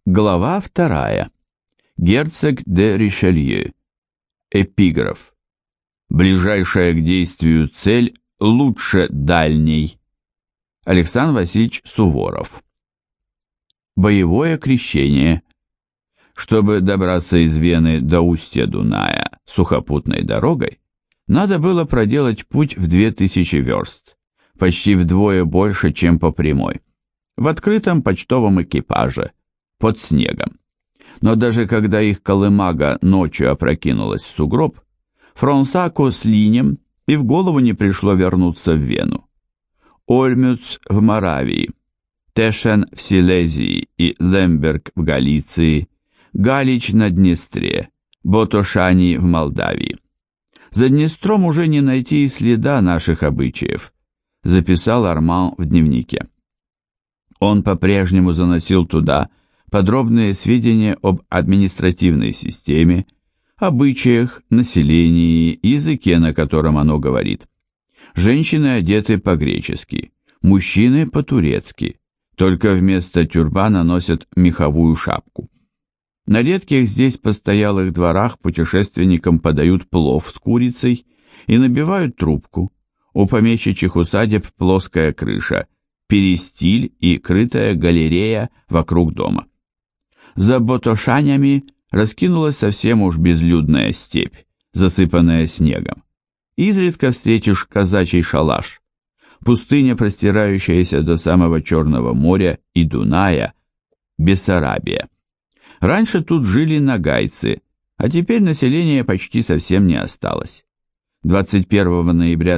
Глава 2. Герцог де Ришелье. Эпиграф. Ближайшая к действию цель лучше дальней. Александр Васильевич Суворов. Боевое крещение. Чтобы добраться из Вены до устья Дуная сухопутной дорогой, надо было проделать путь в 2000 верст, почти вдвое больше, чем по прямой, в открытом почтовом экипаже, под снегом. Но даже когда их колымага ночью опрокинулась в сугроб, Фронсаку с Линем и в голову не пришло вернуться в Вену. Ольмюц в Моравии, Тешен в Силезии и Лемберг в Галиции, Галич на Днестре, Ботошани в Молдавии. За Днестром уже не найти и следа наших обычаев, записал Арман в дневнике. Он по-прежнему заносил туда подробные сведения об административной системе, обычаях, населении, языке, на котором оно говорит. Женщины одеты по-гречески, мужчины по-турецки, только вместо тюрбана носят меховую шапку. На редких здесь постоялых дворах путешественникам подают плов с курицей и набивают трубку. У помещичьих усадеб плоская крыша, перистиль и крытая галерея вокруг дома. За Ботошанями раскинулась совсем уж безлюдная степь, засыпанная снегом. Изредка встретишь казачий шалаш. Пустыня, простирающаяся до самого Черного моря и Дуная, Бессарабия. Раньше тут жили нагайцы, а теперь населения почти совсем не осталось. 21 ноября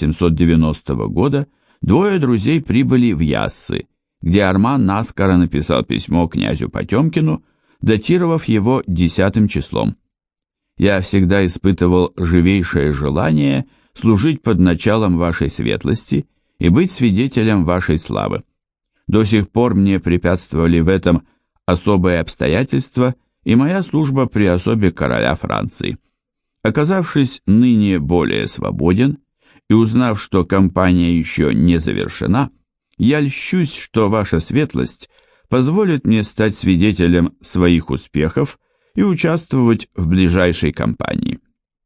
1790 года двое друзей прибыли в Яссы, где Арман наскоро написал письмо князю Потемкину, датировав его 10 числом. «Я всегда испытывал живейшее желание служить под началом вашей светлости и быть свидетелем вашей славы. До сих пор мне препятствовали в этом особые обстоятельства и моя служба при особе короля Франции. Оказавшись ныне более свободен и узнав, что кампания еще не завершена, я льщусь, что ваша светлость позволит мне стать свидетелем своих успехов и участвовать в ближайшей кампании».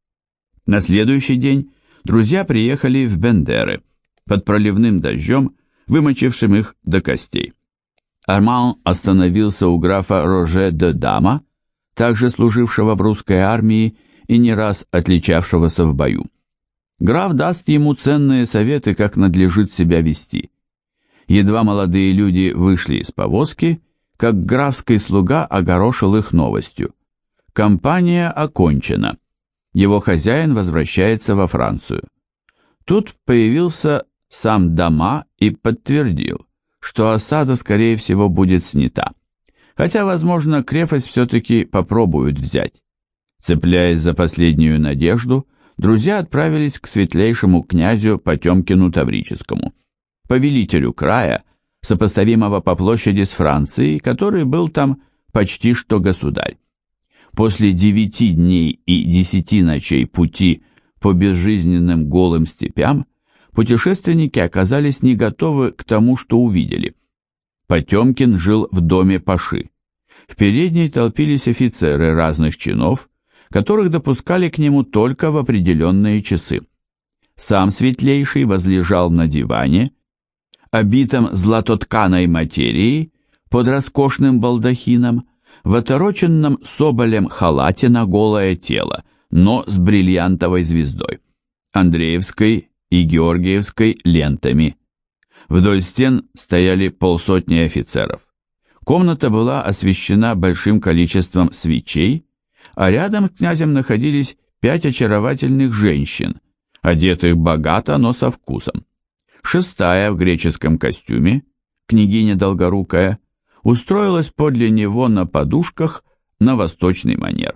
На следующий день друзья приехали в Бендеры под проливным дождем, вымочившим их до костей. Арман остановился у графа Роже де Дама, также служившего в русской армии и не раз отличавшегося в бою. Граф даст ему ценные советы, как надлежит себя вести. Едва молодые люди вышли из повозки, как графский слуга огорошил их новостью. Кампания окончена. Его хозяин возвращается во Францию. Тут появился сам Дама и подтвердил, что осада, скорее всего, будет снята. Хотя, возможно, крепость все-таки попробуют взять. Цепляясь за последнюю надежду, друзья отправились к светлейшему князю Потемкину Таврическому, повелителю края, сопоставимого по площади с Францией, который был там почти что государь. После 9 дней и 10 ночей пути по безжизненным голым степям путешественники оказались не готовы к тому, что увидели. Потемкин жил в доме паши. В передней толпились офицеры разных чинов, которых допускали к нему только в определенные часы. Сам светлейший возлежал на диване, обитом златотканой материей, под роскошным балдахином, в отороченном соболем халате на голое тело, но с бриллиантовой звездой, Андреевской и Георгиевской лентами. Вдоль стен стояли полсотни офицеров. Комната была освещена большим количеством свечей, а рядом с князем находились 5 очаровательных женщин, одетых богато, но со вкусом. 6-я в греческом костюме, княгиня Долгорукая, устроилась подле него на подушках на восточный манер.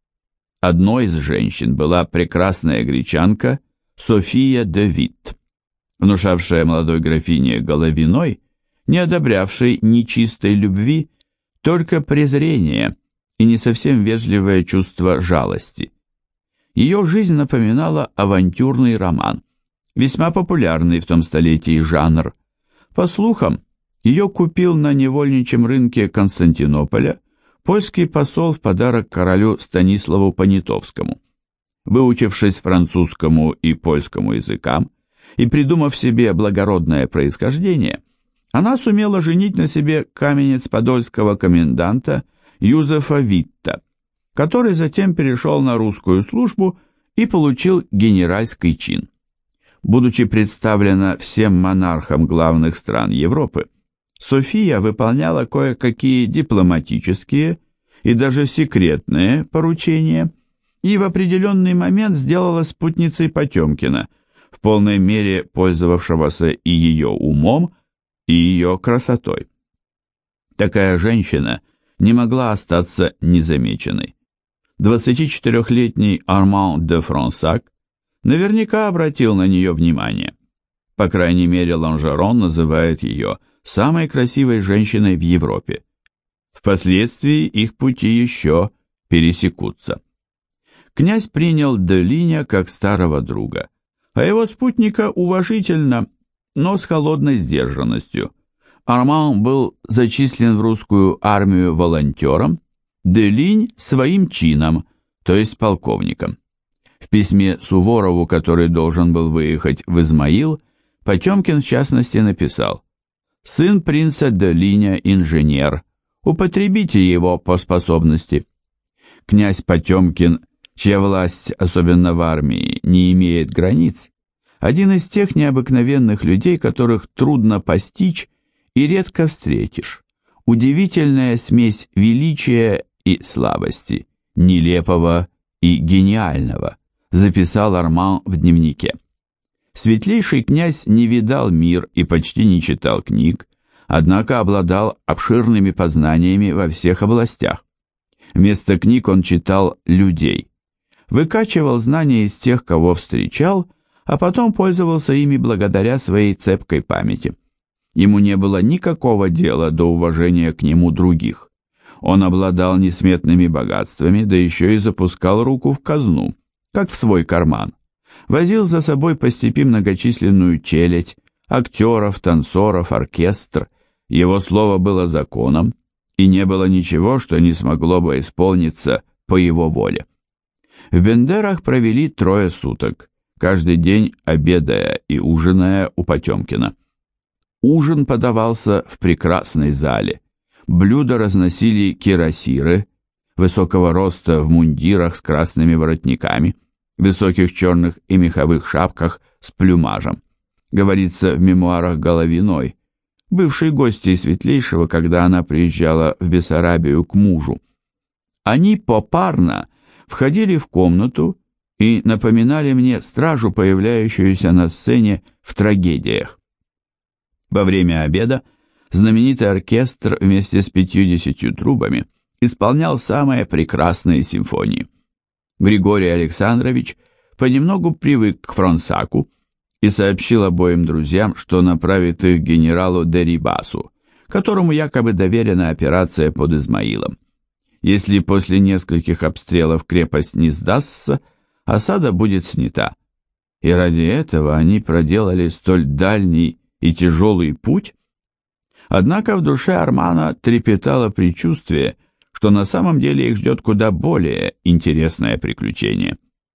Одной из женщин была прекрасная гречанка София де Витт, внушавшая молодой графине Головиной, не одобрявшей нечистой любви, только презрение и не совсем вежливое чувство жалости. Ее жизнь напоминала авантюрный роман, весьма популярный в том столетии жанр. По слухам, Ее купил на невольничьем рынке Константинополя польский посол в подарок королю Станиславу Понятовскому. Выучившись французскому и польскому языкам и придумав себе благородное происхождение, она сумела женить на себе каменец подольского коменданта Юзефа Витта, который затем перешел на русскую службу и получил генеральский чин. Будучи представлена всем монархам главных стран Европы, София выполняла кое-какие дипломатические и даже секретные поручения и в определенный момент сделала спутницей Потемкина, в полной мере пользовавшегося и ее умом, и ее красотой. Такая женщина не могла остаться незамеченной. 24-летний Арман де Фронсак наверняка обратил на нее внимание. По крайней мере, Ланжерон называет ее самой красивой женщиной в Европе. Впоследствии их пути еще пересекутся. Князь принял де Линя как старого друга, а его спутника уважительно, но с холодной сдержанностью. Арман был зачислен в русскую армию волонтером, де Линь своим чином, то есть полковником. В письме Суворову, который должен был выехать в Измаил, Потемкин в частности написал: «Сын принца де Линя инженер, употребите его по способности». Князь Потемкин, чья власть, особенно в армии, не имеет границ, один из тех необыкновенных людей, которых трудно постичь и редко встретишь. Удивительная смесь величия и слабости, нелепого и гениального, записал Арман в дневнике. Светлейший князь не видал мир и почти не читал книг, однако обладал обширными познаниями во всех областях. Вместо книг он читал людей, выкачивал знания из тех, кого встречал, а потом пользовался ими благодаря своей цепкой памяти. Ему не было никакого дела до уважения к нему других. Он обладал несметными богатствами, да еще и запускал руку в казну, как в свой карман. Возил за собой по степи многочисленную челядь, актеров, танцоров, оркестр. Его слово было законом, и не было ничего, что не смогло бы исполниться по его воле. В Бендерах провели 3 суток, каждый день обедая и ужиная у Потемкина. Ужин подавался в прекрасной зале. Блюда разносили кирасиры, высокого роста в мундирах с красными воротниками, высоких черных и меховых шапках с плюмажем. Говорится в мемуарах Головиной, бывшей гостьей Светлейшего, когда она приезжала в Бессарабию к мужу. Они попарно входили в комнату и напоминали мне стражу, появляющуюся на сцене в трагедиях. Во время обеда знаменитый оркестр вместе с 50 трубами исполнял самые прекрасные симфонии. Григорий Александрович понемногу привык к Фронсаку и сообщил обоим друзьям, что направит их генералу Дерибасу, которому якобы доверена операция под Измаилом. Если после нескольких обстрелов крепость не сдастся, осада будет снята. И ради этого они проделали столь дальний и тяжелый путь? Однако в душе Армана трепетало предчувствие, что на самом деле их ждет куда более интересное приключение.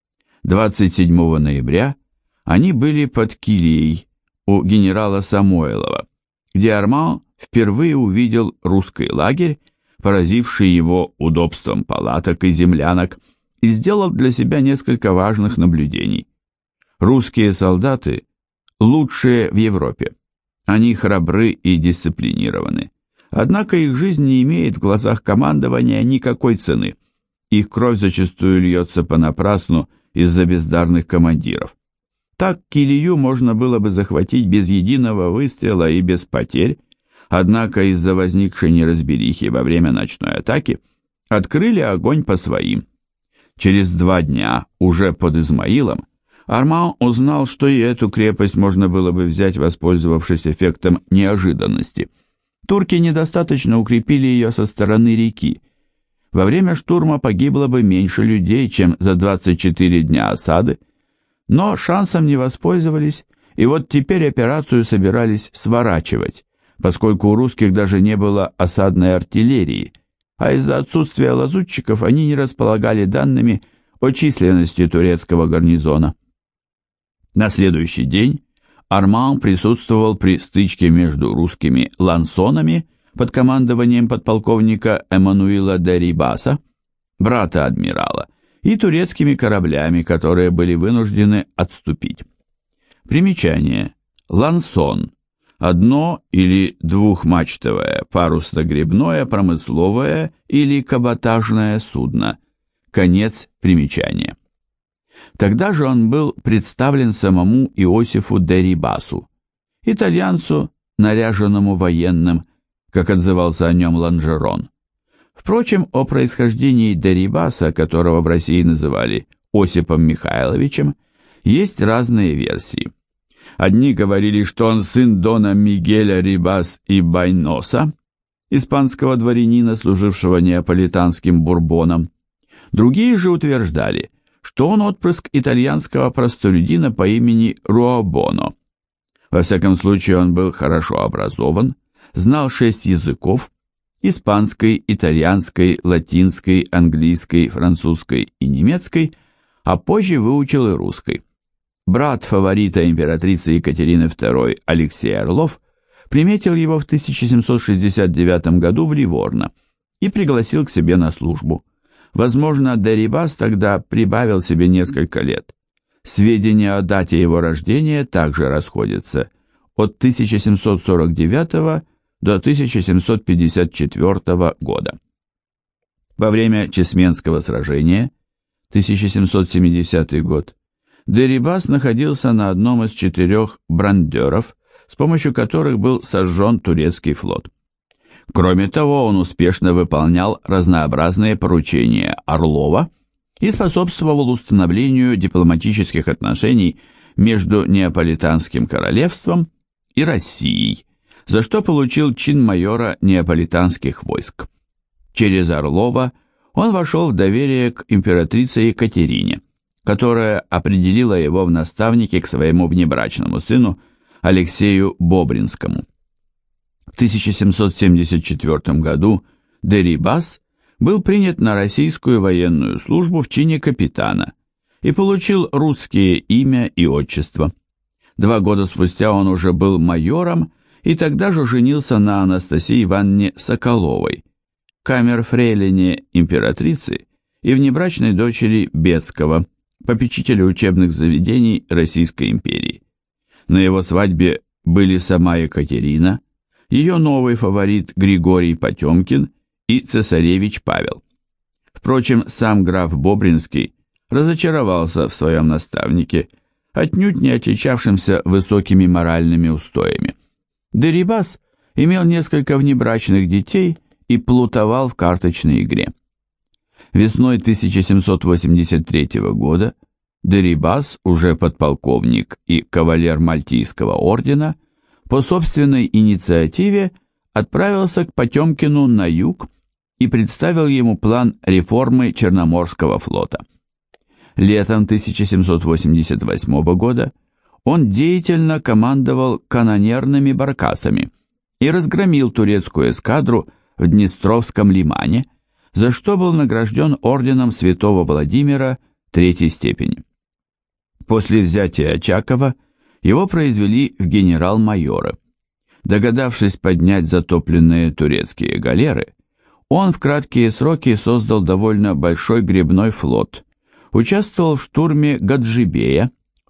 27 ноября они были под Килией у генерала Самойлова, где Арман впервые увидел русский лагерь, поразивший его удобством палаток и землянок, и сделал для себя несколько важных наблюдений. Русские солдаты лучшие в Европе. Они храбры и дисциплинированы. Однако их жизнь не имеет в глазах командования никакой цены. Их кровь зачастую льется понапрасну из-за бездарных командиров. Так Килию можно было бы захватить без единого выстрела и без потерь, однако из-за возникшей неразберихи во время ночной атаки открыли огонь по своим. Через 2 дня, уже под Измаилом, Арман узнал, что и эту крепость можно было бы взять, воспользовавшись эффектом неожиданности. Турки недостаточно укрепили ее со стороны реки. Во время штурма погибло бы меньше людей, чем за 24 дня осады, но шансом не воспользовались, и вот теперь операцию собирались сворачивать, поскольку у русских даже не было осадной артиллерии, а из-за отсутствия лазутчиков они не располагали данными о численности турецкого гарнизона. На следующий день Арман присутствовал при стычке между русскими лансонами под командованием подполковника Эммануила де Рибаса, брата адмирала, и турецкими кораблями, которые были вынуждены отступить. Примечание. Лансон – одно- или двухмачтовое, парусно-гребное, промысловое или каботажное судно. Конец примечания. Тогда же он был представлен самому Иосифу де Рибасу, итальянцу, наряженному военным, как отзывался о нем Ланжерон. Впрочем, о происхождении де Рибаса, которого в России называли Осипом Михайловичем, есть разные версии. Одни говорили, что он сын дона Мигеля Рибас и Байноса, испанского дворянина, служившего неаполитанским бурбоном. Другие же утверждали, что он отпрыск итальянского простолюдина по имени Руабоно. Во всяком случае, он был хорошо образован, знал 6 языков: испанской, итальянской, латинской, английской, французской и немецкой, а позже выучил и русской. Брат фаворита императрицы Екатерины II Алексей Орлов приметил его в 1769 году в Ливорно и пригласил к себе на службу. Возможно, де Рибас тогда прибавил себе несколько лет. Сведения о дате его рождения также расходятся от 1749 до 1754 года. Во время Чесменского сражения, 1770 год, де Рибас находился на одном из 4 брандеров, с помощью которых был сожжен турецкий флот. Кроме того, он успешно выполнял разнообразные поручения Орлова и способствовал установлению дипломатических отношений между Неаполитанским королевством и Россией, за что получил чин майора неаполитанских войск. Через Орлова он вошел в доверие к императрице Екатерине, которая определила его в наставники к своему внебрачному сыну Алексею Бобринскому. В 1774 году де Рибас был принят на российскую военную службу в чине капитана и получил русские имя и отчество. 2 года спустя он уже был майором и тогда же женился на Анастасии Ивановне Соколовой, камерфрейлине императрицы и внебрачной дочери Бецкого, попечителя учебных заведений Российской империи. На его свадьбе были сама Екатерина, ее новый фаворит Григорий Потемкин и цесаревич Павел. Впрочем, сам граф Бобринский разочаровался в своем наставнике, отнюдь не отличавшимся высокими моральными устоями. Де Рибас имел несколько внебрачных детей и плутовал в карточной игре. Весной 1783 года де Рибас, уже подполковник и кавалер Мальтийского ордена, по собственной инициативе отправился к Потемкину на юг и представил ему план реформы Черноморского флота. Летом 1788 года он деятельно командовал канонерными баркасами и разгромил турецкую эскадру в Днестровском лимане, за что был награжден орденом Святого Владимира 3-й степени. После взятия Очакова его произвели в генерал-майоры. Догадавшись поднять затопленные турецкие галеры, он в краткие сроки создал довольно большой гребной флот, участвовал в штурме Гаджибея в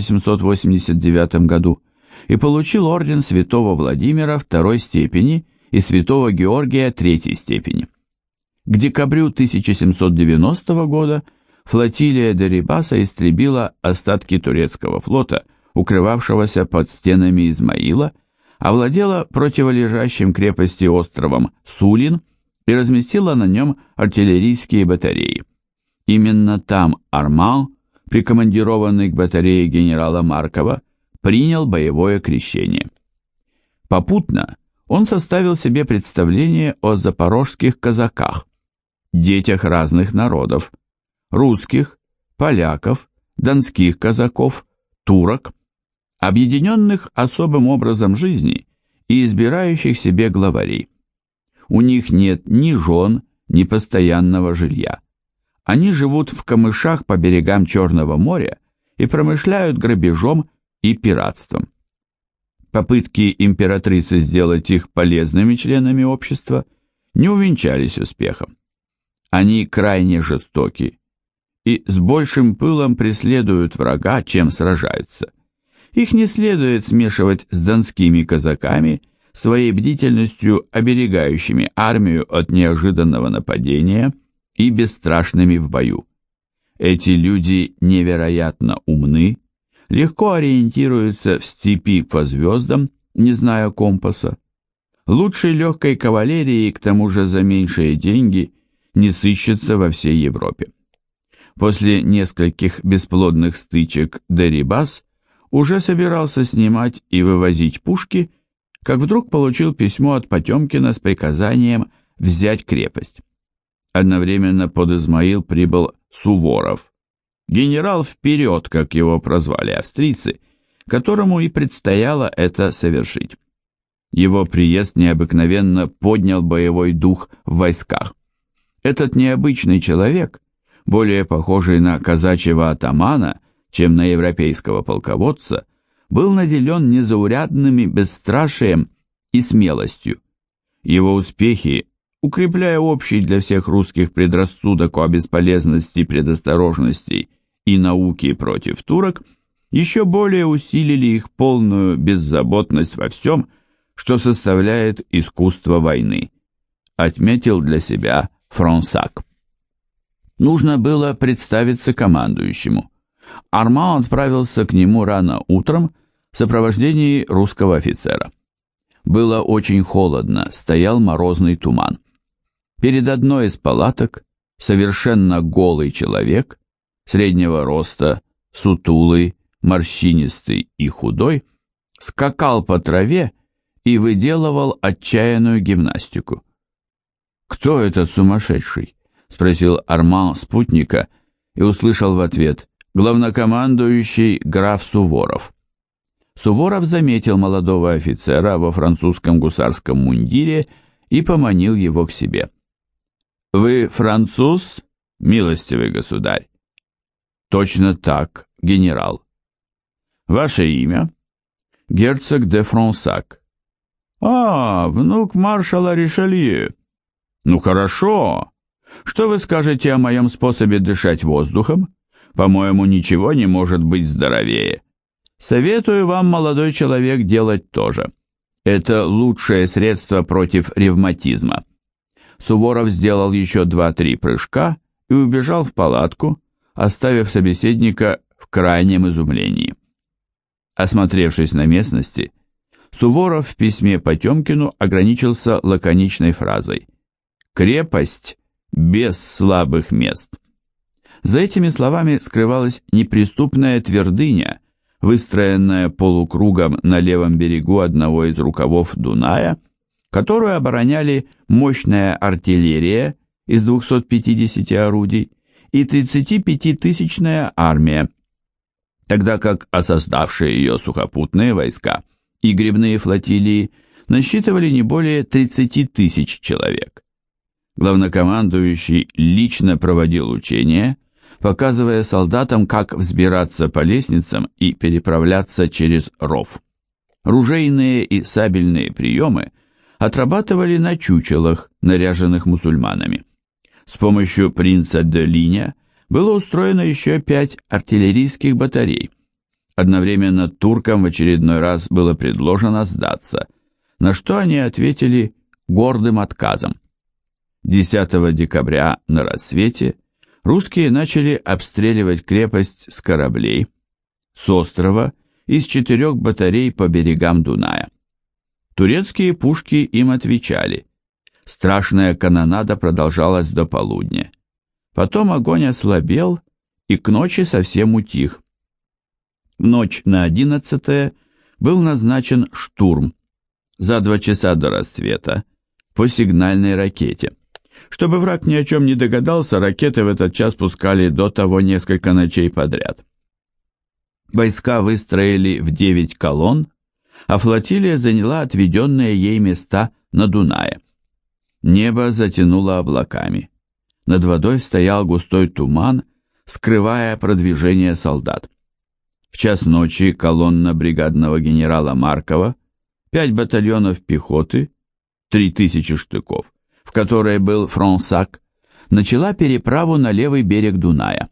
1789 году и получил орден Святого Владимира 2-й степени и Святого Георгия 3-й степени. К декабрю 1790 года флотилия де Рибаса истребила остатки турецкого флота, укрывавшегося под стенами Измаила, овладела противолежащим крепости островом Сулин и разместила на нем артиллерийские батареи. Именно там Арман, прикомандированный к батарее генерала Маркова, принял боевое крещение. Попутно он составил себе представление о запорожских казаках, детях разных народов, русских, поляков, донских казаков, турок, объединенных особым образом жизни и избирающих себе главарей. У них нет ни жен, ни постоянного жилья. Они живут в камышах по берегам Черного моря и промышляют грабежом и пиратством. Попытки императрицы сделать их полезными членами общества не увенчались успехом. Они крайне жестоки и с большим пылом преследуют врага, чем сражаются. Их не следует смешивать с донскими казаками, своей бдительностью оберегающими армию от неожиданного нападения и бесстрашными в бою. Эти люди невероятно умны, легко ориентируются в степи по звездам, не зная компаса. Лучшей легкой кавалерии, к тому же за меньшие деньги, не сыщется во всей Европе. После нескольких бесплодных стычек Дерибас уже собирался снимать и вывозить пушки, как вдруг получил письмо от Потемкина с приказанием взять крепость. Одновременно под Измаил прибыл Суворов, генерал вперед, как его прозвали австрийцы, которому и предстояло это совершить. Его приезд необыкновенно поднял боевой дух в войсках. Этот необычный человек, более похожий на казачьего атамана, чем на европейского полководца, был наделен незаурядными бесстрашием и смелостью. Его успехи, укрепляя общий для всех русских предрассудок о бесполезности предосторожностей и науки против турок, еще более усилили их полную беззаботность во всем, что составляет искусство войны, отметил для себя Фронсак. Нужно было представиться командующему. Арман отправился к нему рано утром в сопровождении русского офицера. Было очень холодно, стоял морозный туман. Перед одной из палаток совершенно голый человек, среднего роста, сутулый, морщинистый и худой, скакал по траве и выделывал отчаянную гимнастику. «Кто этот сумасшедший?» — спросил Арман спутника и услышал в ответ: «Главнокомандующий граф Суворов». Суворов заметил молодого офицера во французском гусарском мундире и поманил его к себе. «Вы француз, милостивый государь?» «Точно так, генерал». «Ваше имя?» «Герцог де Фронсак». «А, внук маршала Ришелье». «Ну хорошо. Что вы скажете о моем способе дышать воздухом? По-моему, ничего не может быть здоровее. Советую вам, молодой человек, делать то же. Это лучшее средство против ревматизма». Суворов сделал еще 2-3 прыжка и убежал в палатку, оставив собеседника в крайнем изумлении. Осмотревшись на местности, Суворов в письме Потемкину ограничился лаконичной фразой: «Крепость без слабых мест». За этими словами скрывалась неприступная твердыня, выстроенная полукругом на левом берегу одного из рукавов Дуная, которую обороняли мощная артиллерия из 250 орудий и 35-тысячная армия, тогда как осаждавшие ее сухопутные войска и гребные флотилии насчитывали не более 30 тысяч человек. Главнокомандующий лично проводил учения, показывая солдатам, как взбираться по лестницам и переправляться через ров. Ружейные и сабельные приемы отрабатывали на чучелах, наряженных мусульманами. С помощью принца де Линя было устроено еще 5 артиллерийских батарей. Одновременно туркам в очередной раз было предложено сдаться, на что они ответили гордым отказом. 10 декабря на рассвете русские начали обстреливать крепость с кораблей, с острова и с 4 батарей по берегам Дуная. Турецкие пушки им отвечали. Страшная канонада продолжалась до полудня. Потом огонь ослабел и к ночи совсем утих. В ночь на 11 был назначен штурм за 2 часа до рассвета по сигнальной ракете. Чтобы враг ни о чем не догадался, ракеты в этот час пускали до того несколько ночей подряд. Войска выстроили в 9 колонн, а флотилия заняла отведенные ей места на Дунае. Небо затянуло облаками. Над водой стоял густой туман, скрывая продвижение солдат. В час ночи колонна бригадного генерала Маркова, 5 батальонов пехоты, 3000 штыков, в которой был Фронсак, начала переправу на левый берег Дуная.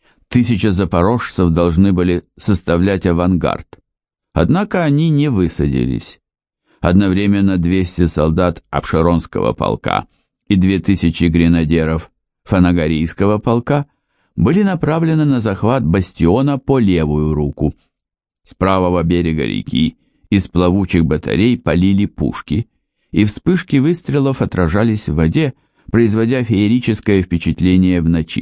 1000 запорожцев должны были составлять авангард. Однако они не высадились. Одновременно 200 солдат Апшеронского полка и 2000 гренадеров Фанагорийского полка были направлены на захват бастиона по левую руку. С правого берега реки из плавучих батарей полили пушки, и вспышки выстрелов отражались в воде, производя феерическое впечатление в ночи.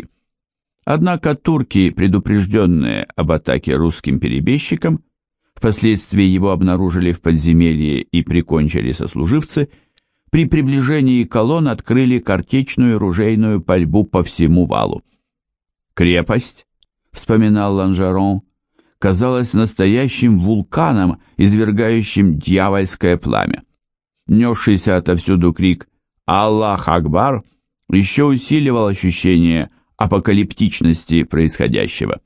Однако турки, предупрежденные об атаке русским перебежчикам, впоследствии его обнаружили в подземелье и прикончили сослуживцы, при приближении колонн открыли картечную ружейную пальбу по всему валу. «Крепость», — вспоминал Ланжерон, — казалась настоящим вулканом, извергающим дьявольское пламя. Несшийся отовсюду крик «Аллах Акбар» еще усиливал ощущение апокалиптичности происходящего.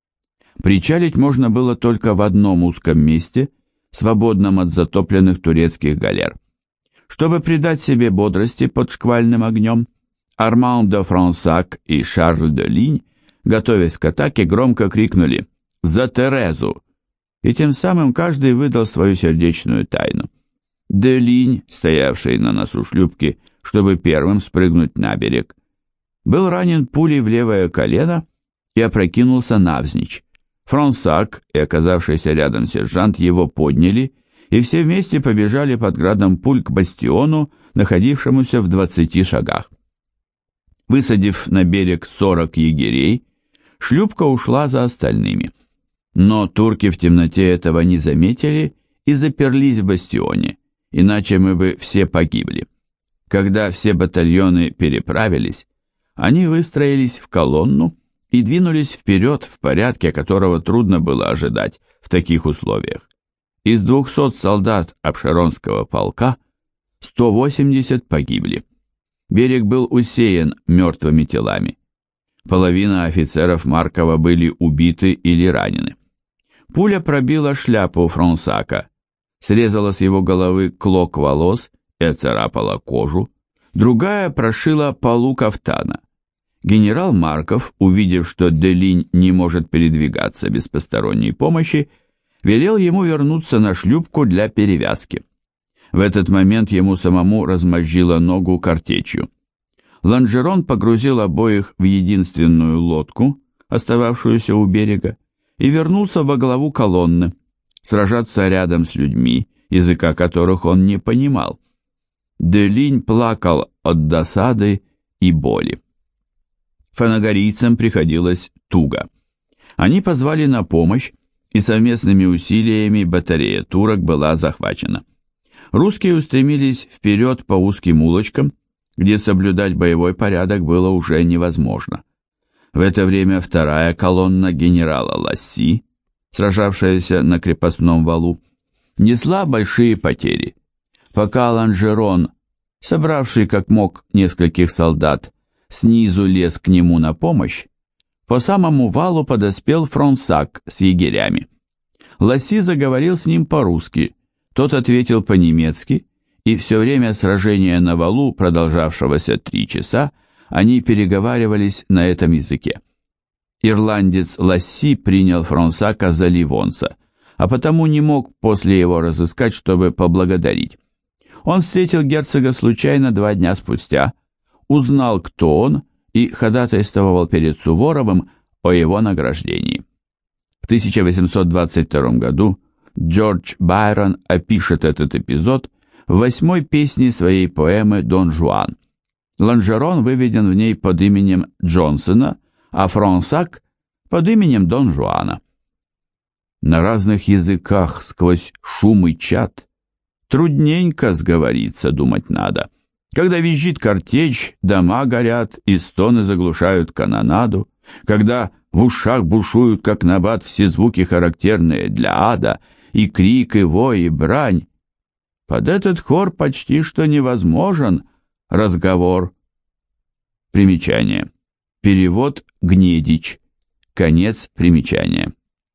Причалить можно было только в одном узком месте, свободном от затопленных турецких галер. Чтобы придать себе бодрости под шквальным огнем, Арман де Фронсак и Шарль де Линь, готовясь к атаке, громко крикнули «За Терезу!», и тем самым каждый выдал свою сердечную тайну. Де Линь, стоявший на носу шлюпки, чтобы первым спрыгнуть на берег, был ранен пулей в левое колено и опрокинулся навзничь. Фронсак и оказавшийся рядом сержант его подняли, и все вместе побежали под градом пуль к бастиону, находившемуся в 20 шагах. Высадив на берег 40 егерей, шлюпка ушла за остальными. Но турки в темноте этого не заметили и заперлись в бастионе, иначе мы бы все погибли. Когда все батальоны переправились, они выстроились в колонну и двинулись вперед в порядке, которого трудно было ожидать в таких условиях. Из 200 солдат Апшеронского полка 180 погибли. Берег был усеян мертвыми телами. Половина офицеров Маркова были убиты или ранены. Пуля пробила шляпу Фронсака, срезала с его головы клок волос и оцарапала кожу, другая прошила полу кафтана. Генерал Марков, увидев, что де Линь не может передвигаться без посторонней помощи, велел ему вернуться на шлюпку для перевязки. В этот момент ему самому размозжило ногу картечью. Ланжерон погрузил обоих в единственную лодку, остававшуюся у берега, и вернулся во главу колонны, сражаться рядом с людьми, языка которых он не понимал. Де Линь плакал от досады и боли. Фанагорийцам приходилось туго. Они позвали на помощь, и совместными усилиями батарея турок была захвачена. Русские устремились вперед по узким улочкам, где соблюдать боевой порядок было уже невозможно. В это время вторая колонна генерала Ласси, сражавшаяся на крепостном валу, несла большие потери. Пока Ланжерон, собравший как мог нескольких солдат, снизу лез к нему на помощь, по самому валу подоспел Фронсак с егерями. Ласси заговорил с ним по-русски, тот ответил по-немецки, и все время сражения на валу, продолжавшегося 3 часа, они переговаривались на этом языке. Ирландец Ласси принял Фронсака за ливонца, а потому не мог после его разыскать, чтобы поблагодарить. Он встретил герцога случайно 2 дня спустя, узнал, кто он, и ходатайствовал перед Суворовым о его награждении. В 1822 году Джордж Байрон опишет этот эпизод в 8-й песне своей поэмы «Дон Жуан». Ланжерон выведен в ней под именем Джонсона, а Фронсак под именем Дон Жуана. На разных языках сквозь шум и чад трудненько сговориться, думать надо. Когда визжит картечь, дома горят, и стоны заглушают канонаду, когда в ушах бушуют, как набат, все звуки, характерные для ада, и крик, и вой, и брань. Под этот хор почти что невозможен разговор. Примечание. Перевод Гнедич. Конец примечания.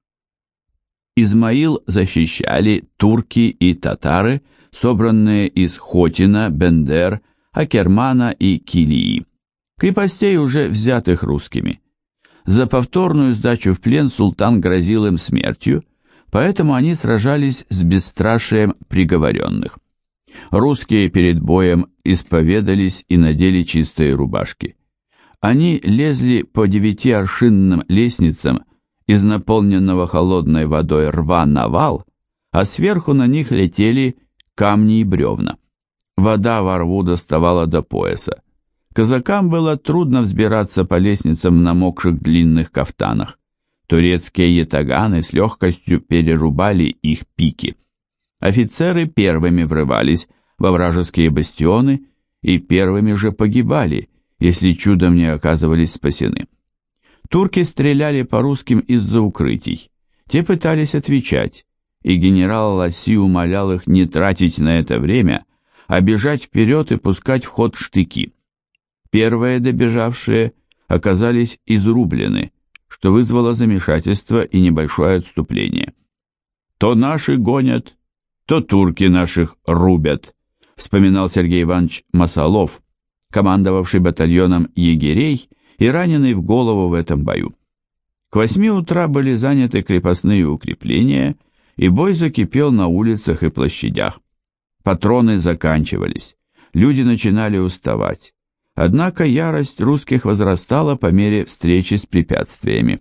Измаил защищали турки и татары, собранные из Хотина, Бендер, Акермана и Килии, крепостей, уже взятых русскими. За повторную сдачу в плен султан грозил им смертью, поэтому они сражались с бесстрашием приговоренных. Русские перед боем исповедались и надели чистые рубашки. Они лезли по 9-аршинным лестницам из наполненного холодной водой рва на вал, а сверху на них летели камни и бревна. Вода во рву доставала до пояса. Казакам было трудно взбираться по лестницам в намокших длинных кафтанах. Турецкие ятаганы с легкостью перерубали их пики. Офицеры первыми врывались во вражеские бастионы и первыми же погибали, если чудом не оказывались спасены. Турки стреляли по русским из-за укрытий. Те пытались отвечать, и генерал Ласси умолял их не тратить на это время, а бежать вперед и пускать в ход штыки. Первые добежавшие оказались изрублены, что вызвало замешательство и небольшое отступление. «То наши гонят, то турки наших рубят», вспоминал Сергей Иванович Масолов, командовавший батальоном егерей и раненый в голову в этом бою. К 8 утра были заняты крепостные укрепления, и бой закипел на улицах и площадях. Патроны заканчивались, люди начинали уставать. Однако ярость русских возрастала по мере встречи с препятствиями.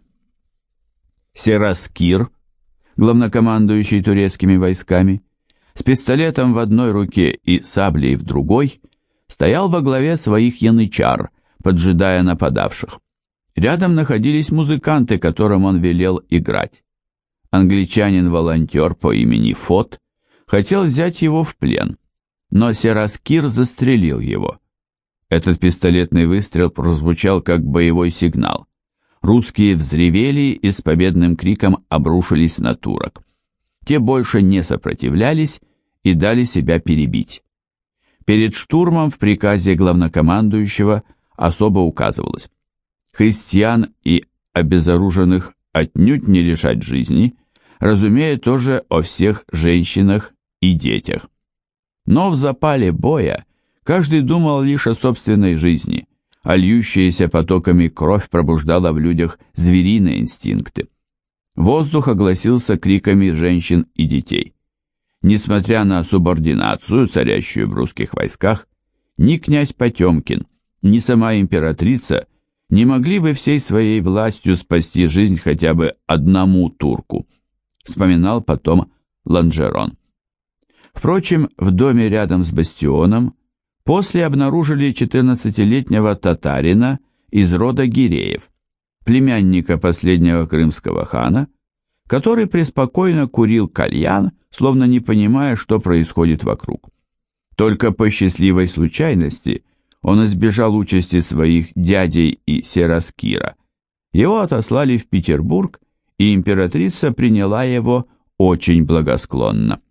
Сераскир, главнокомандующий турецкими войсками, с пистолетом в одной руке и саблей в другой, стоял во главе своих янычар, поджидая нападавших. Рядом находились музыканты, которым он велел играть. Англичанин-волонтер по имени Фот хотел взять его в плен, но Сераскир застрелил его. Этот пистолетный выстрел прозвучал как боевой сигнал. Русские взревели и с победным криком обрушились на турок. Те больше не сопротивлялись и дали себя перебить. Перед штурмом в приказе главнокомандующего особо указывалось: христиан и обезоруженных отнюдь не лишать жизни, разумея тоже о всех женщинах и детях. Но в запале боя каждый думал лишь о собственной жизни, а льющаяся потоками кровь пробуждала в людях звериные инстинкты. Воздух огласился криками женщин и детей. Несмотря на субординацию, царящую в русских войсках, ни князь Потемкин, ни сама императрица не могли бы всей своей властью спасти жизнь хотя бы одному турку, вспоминал потом Ланжерон. Впрочем, в доме рядом с бастионом после обнаружили 14-летнего татарина из рода Гиреев, племянника последнего крымского хана, который преспокойно курил кальян, словно не понимая, что происходит вокруг. Только по счастливой случайности он избежал участи своих дядей и Сераскира. Его отослали в Петербург, и императрица приняла его очень благосклонно.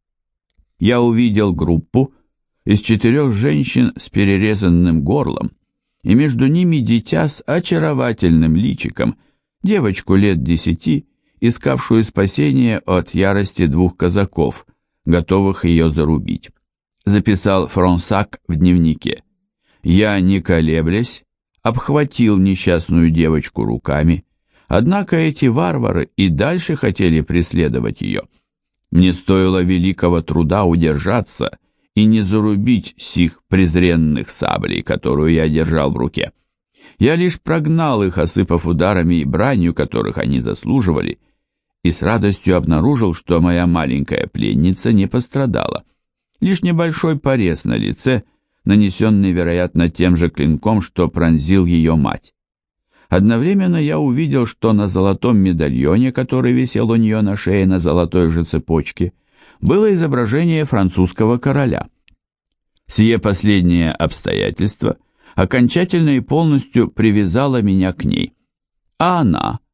Я увидел группу из 4 женщин с перерезанным горлом, и между ними дитя с очаровательным личиком, девочку лет 10, искавшую спасения от ярости 2 казаков, готовых ее зарубить. Записал Фронсак в дневнике. Я, не колеблясь, обхватил несчастную девочку руками, однако эти варвары и дальше хотели преследовать ее. Мне стоило великого труда удержаться и не зарубить сих презренных саблей, которую я держал в руке. Я лишь прогнал их, осыпав ударами и бранью, которых они заслуживали, и с радостью обнаружил, что моя маленькая пленница не пострадала. Лишь небольшой порез на лице, нанесенный, вероятно, тем же клинком, что пронзил ее мать. Одновременно я увидел, что на золотом медальоне, который висел у нее на шее на золотой же цепочке, было изображение французского короля. Сие последнее обстоятельство окончательно и полностью привязало меня к ней, а она,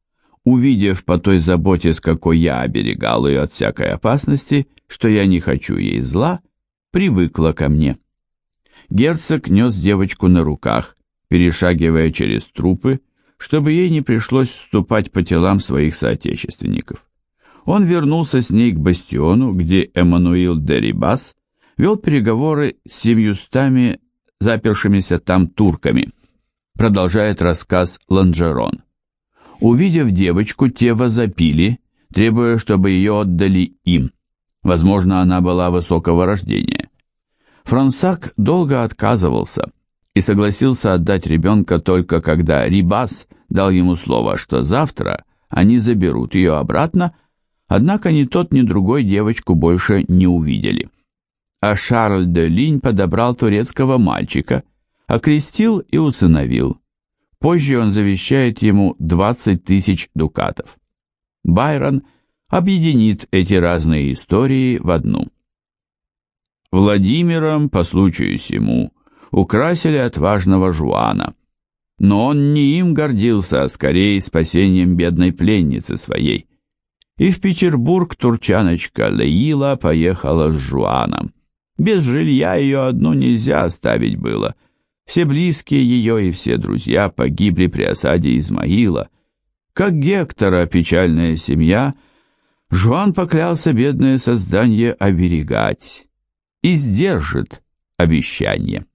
увидев по той заботе, с какой я оберегал ее от всякой опасности, что я не хочу ей зла, привыкла ко мне. Герцог нес девочку на руках, перешагивая через трупы, чтобы ей не пришлось ступать по телам своих соотечественников. Он вернулся с ней к бастиону, где Эммануил де Рибас вел переговоры с 700 запершимися там турками. Продолжает рассказ Ланжерон. Увидев девочку, те возопили, требуя, чтобы ее отдали им. Возможно, она была высокого рождения. Фронсак долго отказывался и согласился отдать ребенка только когда Рибас дал ему слово, что завтра они заберут ее обратно, однако ни тот, ни другой девочку больше не увидели. А Шарль де Линь подобрал турецкого мальчика, окрестил и усыновил. Позже он завещает ему 20 тысяч дукатов. Байрон объединит эти разные истории в одну. Владимиром, по случаю сему, украсили отважного Жуана, но он не им гордился, а скорее спасением бедной пленницы своей. И в Петербург турчаночка Леила поехала с Жуаном. Без жилья ее одну нельзя оставить было. Все близкие ее и все друзья погибли при осаде Измаила. Как Гектора печальная семья, Жуан поклялся бедное создание оберегать и сдержит обещание.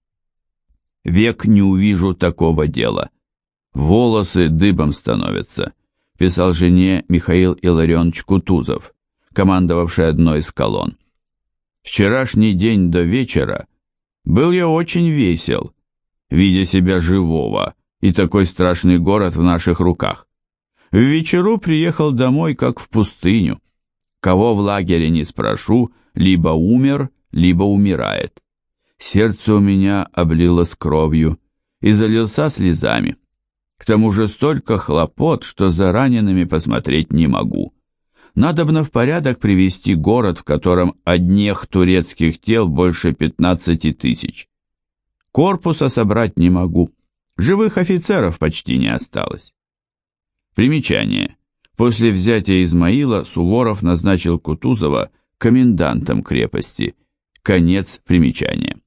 Век не увижу такого дела. Волосы дыбом становятся, писал жене Михаил Илларионович Кутузов, командовавший одной из колонн. Вчерашний день до вечера был я очень весел, видя себя живого и такой страшный город в наших руках. В вечеру приехал домой, как в пустыню. Кого в лагере не спрошу, либо умер, либо умирает. Сердце у меня облилось кровью и залился слезами. К тому же столько хлопот, что за ранеными посмотреть не могу. Надобно в порядок привести город, в котором одних турецких тел больше 15 тысяч. Корпуса собрать не могу. Живых офицеров почти не осталось. Примечание. После взятия Измаила Суворов назначил Кутузова комендантом крепости. Конец примечания.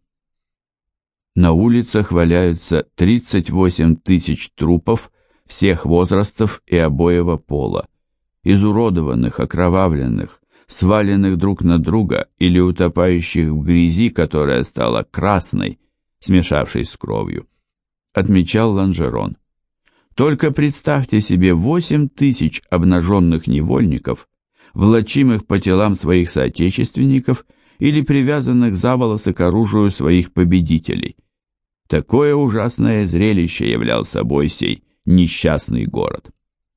На улицах валяются 38 тысяч трупов всех возрастов и обоего пола, изуродованных, окровавленных, сваленных друг на друга или утопающих в грязи, которая стала красной, смешавшись с кровью, отмечал Ланжерон. Только представьте себе 8 тысяч обнаженных невольников, влачимых по телам своих соотечественников или привязанных за волосы к оружию своих победителей. Такое ужасное зрелище являл собой сей несчастный город.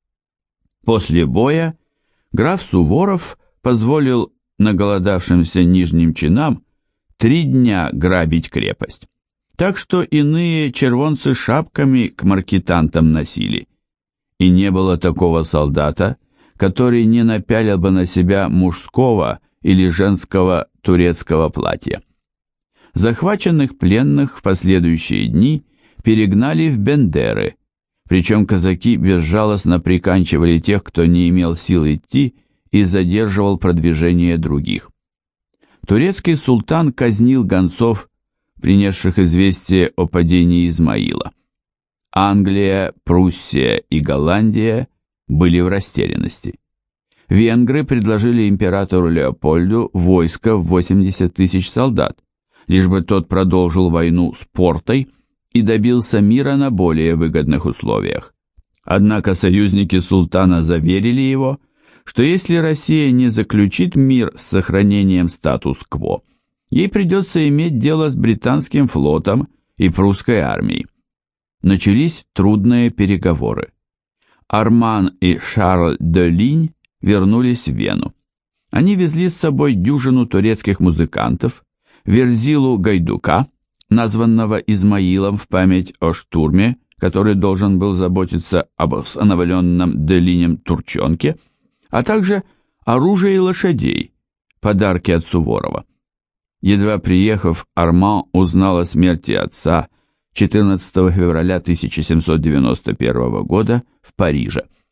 После боя граф Суворов позволил наголодавшимся нижним чинам 3 дня грабить крепость, так что иные червонцы шапками к маркетантам носили, и не было такого солдата, который не напялил бы на себя мужского или женского турецкого платья. Захваченных пленных в последующие дни перегнали в Бендеры, причем казаки безжалостно приканчивали тех, кто не имел сил идти, и задерживал продвижение других. Турецкий султан казнил гонцов, принесших известие о падении Измаила. Англия, Пруссия и Голландия были в растерянности. Венгры предложили императору Леопольду войско в 80 тысяч солдат, лишь бы тот продолжил войну с Портой и добился мира на более выгодных условиях. Однако союзники султана заверили его, что если Россия не заключит мир с сохранением статус-кво, ей придется иметь дело с британским флотом и прусской армией. Начались трудные переговоры. Арман и Шарль де Линь вернулись в Вену. Они везли с собой дюжину турецких музыкантов, Верзилу Гайдука, названного Измаилом в память о штурме, который должен был заботиться об усыновленном де Линем турчонке, а также оружие и лошадей, подарки от Суворова. Едва приехав, Арман узнал о смерти отца 14 февраля 1791 года в Париже.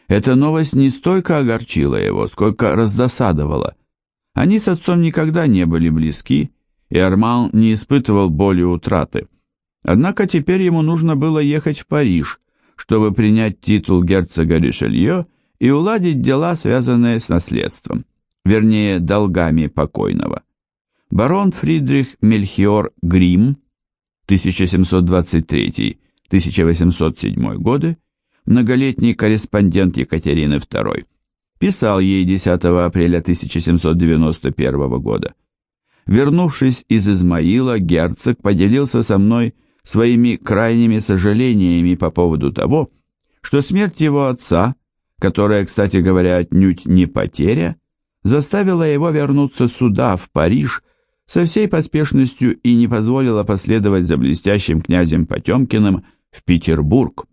Эта новость не столько огорчила его, сколько раздосадовала. Они с отцом никогда не были близки, и Арман не испытывал боли утраты. Однако теперь ему нужно было ехать в Париж, чтобы принять титул герцога Ришелье и уладить дела, связанные с наследством, вернее, долгами покойного. Барон Фридрих Мельхиор Грим, 1723-1807 годы, многолетний корреспондент Екатерины II, писал ей 10 апреля 1791 года. Вернувшись из Измаила, герцог поделился со мной своими крайними сожалениями по поводу того, что смерть его отца, которая, кстати говоря, отнюдь не потеря, заставила его вернуться сюда, в Париж, со всей поспешностью и не позволила последовать за блестящим князем Потемкиным в Петербург.